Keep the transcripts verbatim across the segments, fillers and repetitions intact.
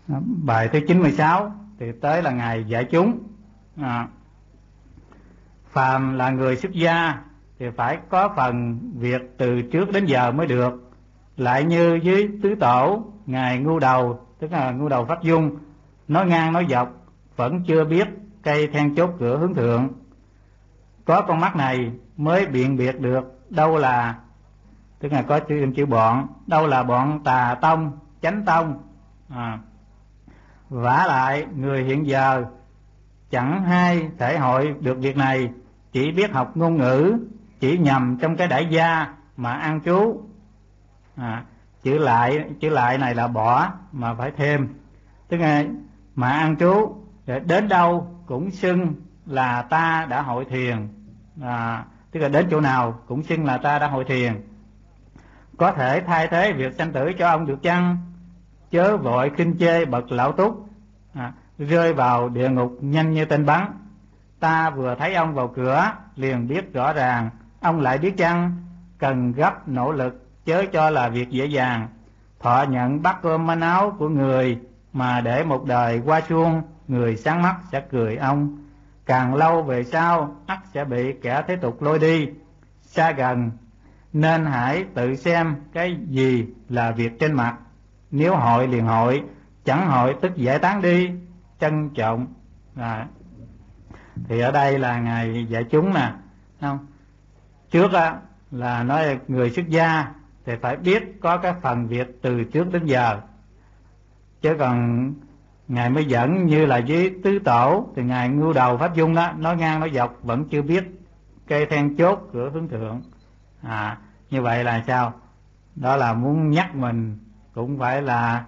Bài thứ chín mươi sáu thì tới là Ngài dạy chúng. à, Phàm là người xuất gia thì phải có phần việc từ trước đến giờ mới được. Lại như với tứ tổ, Ngài Ngu Đầu, tức là Ngu Đầu Pháp Dung, nói ngang nói dọc vẫn chưa biết cây then chốt cửa hướng thượng. Có con mắt này mới biện biệt được đâu là, tức là có chữ, chữ bọn, đâu là bọn tà tông, chánh tông. à. Vả lại người hiện giờ chẳng hay thể hội được việc này, chỉ biết học ngôn ngữ, chỉ nhầm trong cái đại gia mà an trú. à, chữ lại chữ lại này là bỏ mà phải thêm, tức là mà an trú, đến đâu cũng xưng là ta đã hội thiền. à, tức là đến chỗ nào cũng xưng là ta đã hội thiền. Có thể thay thế việc sanh tử cho ông được chăng? Chớ vội khinh chê bậc lão túc, à, rơi vào địa ngục nhanh như tên bắn. Ta vừa thấy ông vào cửa liền biết rõ ràng, ông lại biết chăng? Cần gấp nỗ lực, chớ cho là việc dễ dàng. Thọ nhận bát cơm manh áo của người, mà để một đời qua chuông, người sáng mắt sẽ cười ông. Càng lâu về sau ắt sẽ bị kẻ thế tục lôi đi xa gần, nên hãy tự xem cái gì là việc trên mặt. Nếu hội liền hội, chẳng hội tức giải tán đi, trân trọng. à, Thì ở đây là Ngài dạy chúng nè, không? Trước á, là nói người xuất gia thì phải biết có cái phần việc từ trước đến giờ. Chứ còn Ngài mới dẫn như là với tứ tổ thì Ngài Ngu Đầu Pháp Dung đó, nói ngang nói dọc vẫn chưa biết cây then chốt cửa hướng thượng. à, Như vậy là sao? Đó là muốn nhắc mình cũng phải là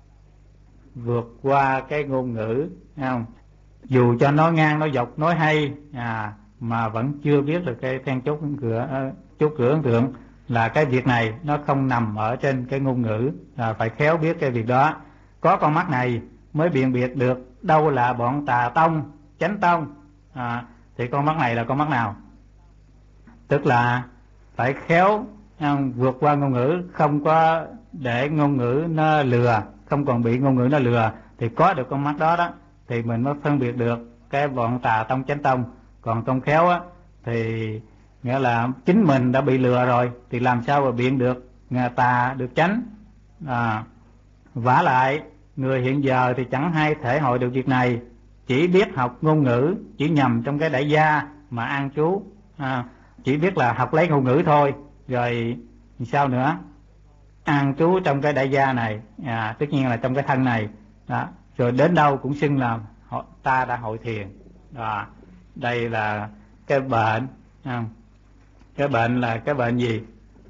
vượt qua cái ngôn ngữ, thấy không? Dù cho nói ngang nói dọc nói hay à, mà vẫn chưa biết được cái then chốt cửa chốt cửa hướng thượng, là cái việc này nó không nằm ở trên cái ngôn ngữ, là phải khéo biết cái việc đó. Có con mắt này mới bi辨biệt được đâu là bọn tà tông, chánh tông. à, Thì con mắt này là con mắt nào? Tức là phải khéo không, vượt qua ngôn ngữ, không có để ngôn ngữ nó lừa, không còn bị ngôn ngữ nó lừa, thì có được con mắt đó đó thì mình mới phân biệt được cái bọn tà tông, chánh tông. Còn không khéo á thì nghĩa là chính mình đã bị lừa rồi, thì làm sao mà biện được tà được chánh. à, Vả lại người hiện giờ thì chẳng hay thể hội được việc này, chỉ biết học ngôn ngữ, chỉ nhầm trong cái đại gia mà an trú. à, Chỉ biết là học lấy ngôn ngữ thôi, rồi sao nữa? An trú trong cái đại gia này, à, tất nhiên là trong cái thân này đó. Rồi đến đâu cũng xưng là họ, ta đã hội thiền. à, Đây là cái bệnh. à, Cái bệnh là cái bệnh gì?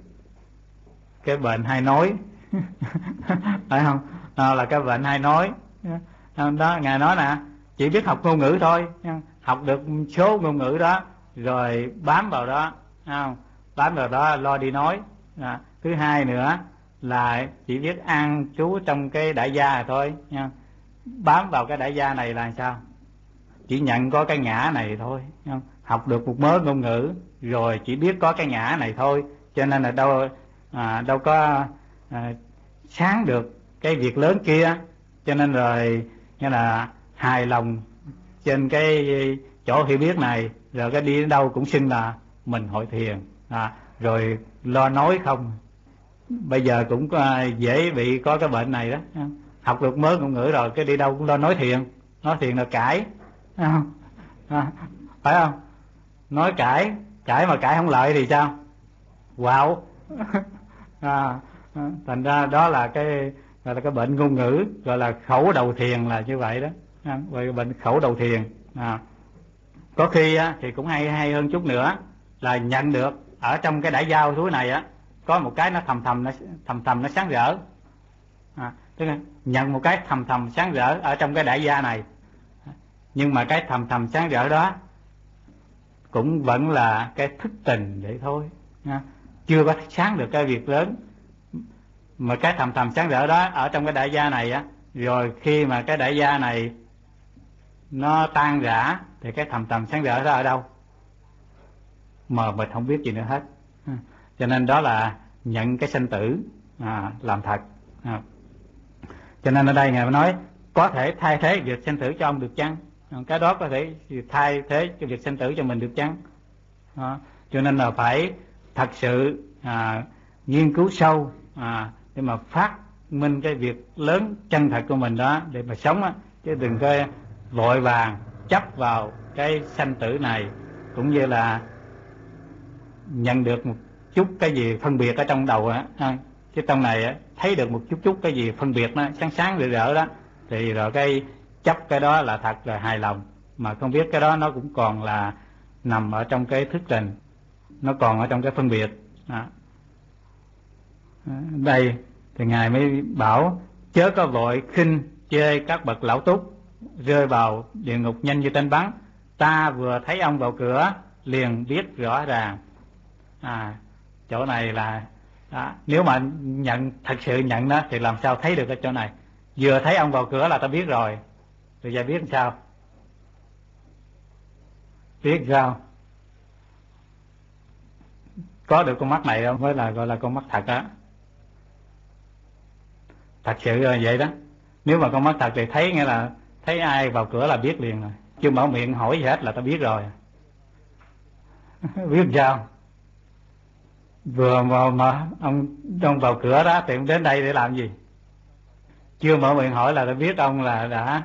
Cái bệnh hay nói phải không? Đó là cái bệnh hay nói đó. Ngài nói nè, chỉ biết học ngôn ngữ thôi, học được số ngôn ngữ đó rồi bám vào đó, không? Bám vào đó lo đi nói. à, Thứ hai nữa là chỉ biết an trú trong cái đại gia này thôi nha. Bám vào cái đại gia này là sao? Chỉ nhận có cái ngã này thôi nha. Học được một mớ ngôn ngữ rồi chỉ biết có cái ngã này thôi, cho nên là đâu à, đâu có à, sáng được cái việc lớn kia. Cho nên rồi như là hài lòng trên cái chỗ hiểu biết này, rồi cái đi đến đâu cũng xưng là mình hội thiền. à, Rồi lo nói không. Bây giờ cũng có, dễ bị có cái bệnh này đó. Học được mớ ngôn ngữ rồi cái đi đâu cũng lo nói thiền. Nói thiền là cãi, à, phải không? Nói cãi, cãi mà cãi không lợi thì sao? Wow. à, Thành ra đó là cái gọi là cái bệnh ngôn ngữ, gọi là khẩu đầu thiền, là như vậy đó. Gọi bệnh khẩu đầu thiền. à. Có khi á, thì cũng hay hay hơn chút nữa là nhận được ở trong cái đại giao thúi này á, có một cái nó thầm thầm nó thầm thầm nó sáng rỡ. à, Tức là nhận một cái thầm thầm sáng rỡ ở trong cái đại gia này, nhưng mà cái thầm thầm sáng rỡ đó cũng vẫn là cái thức tình vậy thôi nha. Chưa có sáng được cái việc lớn. Mà cái thầm thầm sáng rỡ đó ở trong cái đại gia này á, rồi khi mà cái đại gia này nó tan rã thì cái thầm thầm sáng rỡ đó ở đâu? Mà mình không biết gì nữa hết. Cho nên đó là nhận cái sanh tử à, làm thật. à. Cho nên ở đây Ngài nói có thể thay thế việc sanh tử cho ông được chăng? Cái đó có thể thay thế cho việc sanh tử cho mình được chăng? Đó. Cho nên là phải thật sự à, nghiên cứu sâu à, để mà phát minh cái việc lớn chân thật của mình đó để mà sống á, chứ đừng có vội vàng chấp vào cái sanh tử này, cũng như là nhận được một chút cái gì phân biệt ở trong đầu á, chứ trong này á, thấy được một chút chút cái gì phân biệt nó sáng sáng rực rỡ đó, thì rồi cái chấp cái đó là thật là hài lòng, mà không biết cái đó nó cũng còn là nằm ở trong cái thức tình, nó còn ở trong cái phân biệt đó. Đây thì ngài mới bảo chớ có vội khinh chê các bậc lão túc rơi vào địa ngục nhanh như tên bắn, ta vừa thấy ông vào cửa liền biết rõ ràng. À, chỗ này là đó, nếu mà nhận thật sự nhận đó thì làm sao thấy được cái chỗ này, vừa thấy ông vào cửa là ta biết rồi, rồi giờ biết sao? Biết sao? Có được con mắt này không mới là gọi là con mắt thật á. Thật sự là vậy đó. Nếu mà con mắt thật thì thấy nghĩa là thấy ai vào cửa là biết liền rồi, chưa mở miệng hỏi gì hết là ta biết rồi. Biết sao? Vừa mà, mà ông ông vào cửa đó thì ông đến đây để làm gì? Chưa mở miệng hỏi là ta biết ông là đã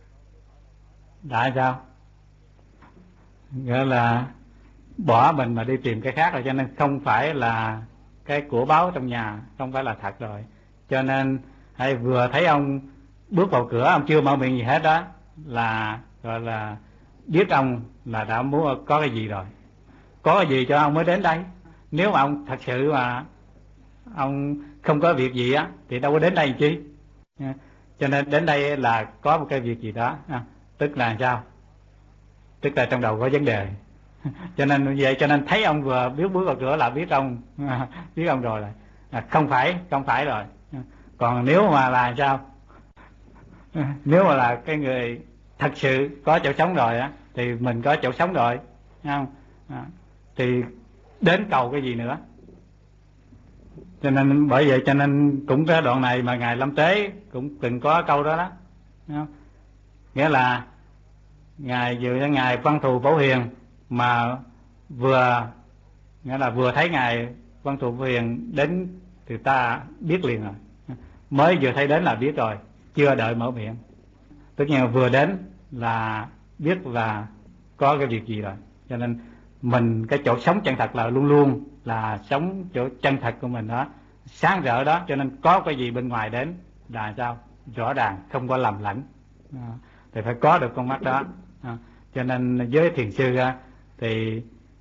đã sao? Nghĩa là bỏ mình mà đi tìm cái khác rồi, cho nên không phải là cái của báu trong nhà, không phải là thật rồi. Cho nên hay vừa thấy ông bước vào cửa, ông chưa mở miệng gì hết đó là gọi là biết ông là đã muốn có cái gì rồi, có cái gì cho ông mới đến đây. Nếu mà ông thật sự mà ông không có việc gì á thì đâu có đến đây chi. Cho nên đến đây là có một cái việc gì đó, tức là sao? Tức là trong đầu có vấn đề. Cho nên vậy, cho nên thấy ông vừa biết bước vào cửa là biết ông biết ông rồi là à, không phải không phải rồi. Còn nếu mà là sao? Nếu mà là cái người thật sự có chỗ sống rồi á thì mình có chỗ sống rồi, không? À, thì đến cầu cái gì nữa. Cho nên bởi vậy cho nên cũng cái đoạn này mà ngài Lâm Tế cũng từng có câu đó đó, không? Nghĩa là ngài vừa cho ngài Văn Thù Phổ Hiền mà vừa nghĩa là vừa thấy ngài Văn Thù Phổ Hiền đến thì ta biết liền rồi, mới vừa thấy đến là biết rồi, chưa đợi mở miệng, tất nhiên vừa đến là biết là có cái việc gì rồi. Cho nên mình cái chỗ sống chân thật là luôn luôn là sống chỗ chân thật của mình đó, sáng rỡ đó, cho nên có cái gì bên ngoài đến là sao? Rõ ràng, không có lầm lẫn, à, thì phải có được con mắt đó. À, cho nên với thiền sư thì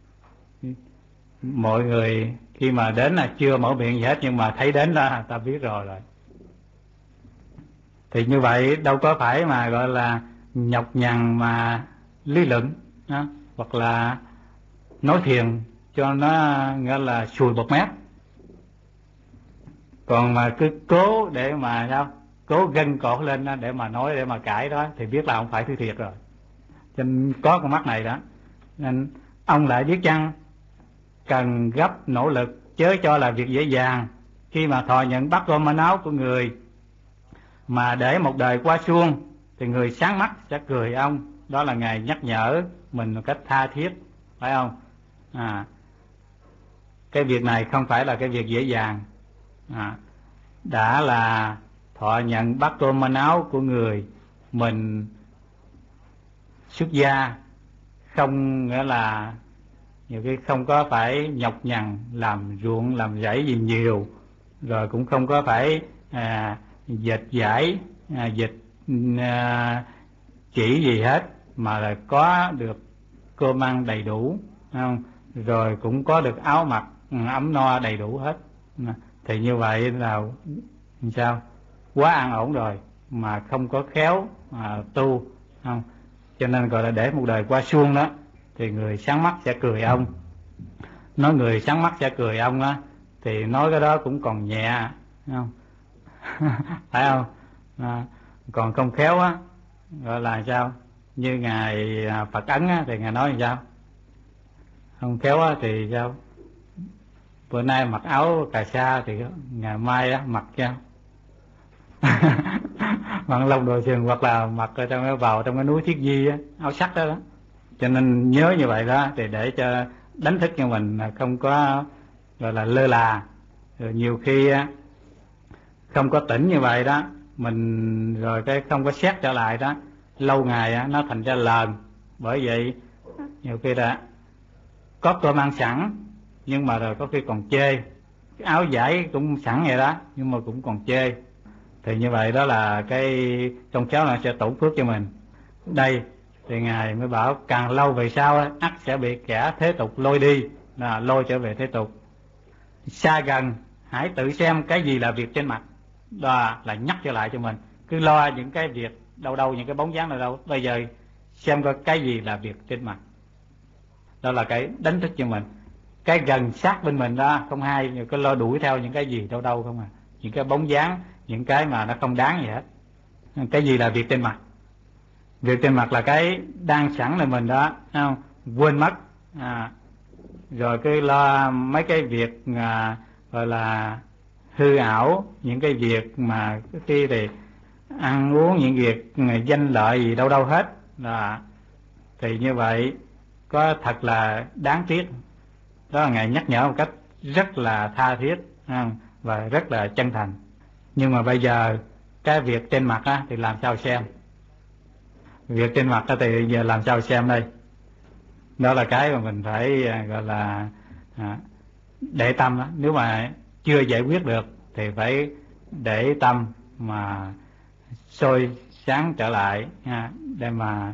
mọi người khi mà đến là chưa mở miệng gì hết, nhưng mà thấy đến đó ta biết rồi rồi. Thì như vậy đâu có phải mà gọi là nhọc nhằn mà lý luận đó, hoặc là nói thiền cho nó nghĩa là sùi bọt mép. Còn mà cứ cố để mà sao? Cố gân cổ lên đó để mà nói, để mà cãi đó thì biết là không phải thứ thiệt rồi. Cho nên có con mắt này đó. Nên ông lại biết chăng cần gấp nỗ lực, chớ cho là việc dễ dàng. Khi mà thọ nhận bắt gom manh áo của người mà để một đời qua suông thì người sáng mắt sẽ cười ông. Đó là ngài nhắc nhở mình một cách tha thiết, phải không? À, cái việc này không phải là cái việc dễ dàng. À, đã là thọ nhận bát cơm manh áo của người mình xuất gia, không nghĩa là nhiều khi không có phải nhọc nhằn làm ruộng làm rẫy gì nhiều, rồi cũng không có phải à, dệt giải à, dệt à, chỉ gì hết, mà là có được cơm ăn đầy đủ, không? Rồi cũng có được áo mặc ấm no đầy đủ hết, thì như vậy là sao? Quá an ổn rồi, mà không có khéo à, tu, không? Cho nên gọi là để một đời qua suông đó thì người sáng mắt sẽ cười ông. Nói người sáng mắt sẽ cười ông á thì nói cái đó cũng còn nhẹ, không? Phải không? À, còn không khéo á gọi là sao? Như ngài Phật Ấn á thì ngài nói làm sao? Không khéo á thì sao? Bữa nay mặc áo cà sa thì ngày mai á mặc sao? bằng lông đồ sừng, hoặc là mặc ở trong cái vào trong cái núi Thiết Di á, áo sắt đó, đó. Cho nên nhớ như vậy đó, thì để cho đánh thức cho mình không có gọi là lơ là. Rồi nhiều khi á, không có tỉnh như vậy đó, mình rồi cái không có xét trở lại đó, lâu ngày á, nó thành ra lờn. Bởi vậy nhiều khi đã có cơm ăn sẵn, nhưng mà rồi có khi còn chê. Cái áo vải cũng sẵn vậy đó, nhưng mà cũng còn chê. Thì như vậy đó là cái trong cháu là sẽ tổn phước cho mình. Đây thì Ngài mới bảo càng lâu về sau á, ắt sẽ bị kẻ thế tục lôi đi, là lôi trở về thế tục. Xa gần hãy tự xem cái gì là việc trên mặt. Đó là nhắc trở lại cho mình. Cứ lo những cái việc đâu đâu, những cái bóng dáng nào đâu, bây giờ xem coi cái gì là việc trên mặt. Đó là cái đánh thức cho mình. Cái gần sát bên mình đó không hay, nhưng cứ lo đuổi theo những cái gì đâu đâu không à. Những cái bóng dáng, những cái mà nó không đáng gì hết. Cái gì là việc trên mặt? Việc trên mặt là cái đang sẵn là mình đó, không? Quên mất. À, rồi cứ lo mấy cái việc à, gọi là hư ảo, những cái việc mà khi thì ăn uống, những việc danh lợi gì đâu đâu hết. Đó. Thì như vậy có thật là đáng tiếc. Đó là Ngài nhắc nhở một cách rất là tha thiết và rất là chân thành. Nhưng mà bây giờ cái việc trên mặt á, thì làm sao xem? Việc trên mặt á, thì giờ làm sao xem đây? Đó là cái mà mình phải gọi là à, để tâm đó. Nếu mà chưa giải quyết được thì phải để tâm mà soi sáng trở lại ha, để mà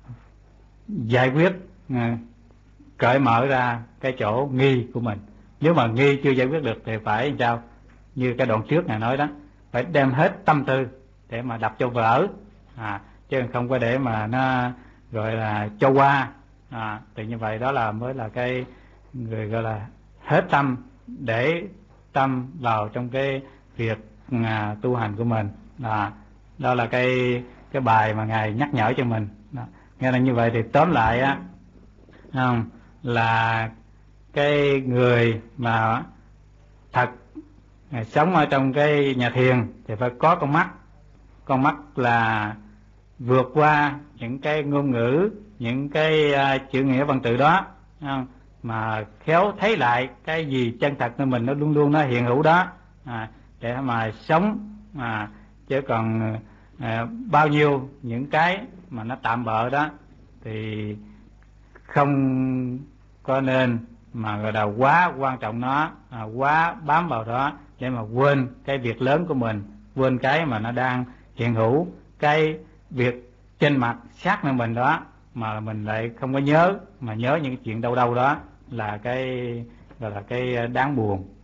giải quyết, à, cởi mở ra cái chỗ nghi của mình. Nếu mà nghi chưa giải quyết được thì phải làm sao? Như cái đoạn trước Ngài nói đó, phải đem hết tâm tư để mà đập cho vỡ, à, chứ không có để mà nó gọi là cho qua. À, thì như vậy đó là mới là cái người gọi là hết tâm, để tâm vào trong cái việc à, tu hành của mình. À, đó là cái cái bài mà Ngài nhắc nhở cho mình. Đó. Nghe là như vậy thì tóm lại á, không, là cái người mà thật sống ở trong cái nhà thiền thì phải có con mắt. Con mắt là vượt qua những cái ngôn ngữ, những cái uh, chữ nghĩa văn tự đó, không? Mà khéo thấy lại cái gì chân thật nơi mình, nó luôn luôn nó hiện hữu đó, à, để mà sống. À, chứ còn à, bao nhiêu những cái mà nó tạm bợ đó thì không có nên mà gọi là quá quan trọng nó, à, quá bám vào đó để mà quên cái việc lớn của mình, quên cái mà nó đang hiện hữu. Cái việc trên mặt sát nơi mình đó mà mình lại không có nhớ, mà nhớ những chuyện đâu đâu đó là cái gọi là cái đáng buồn.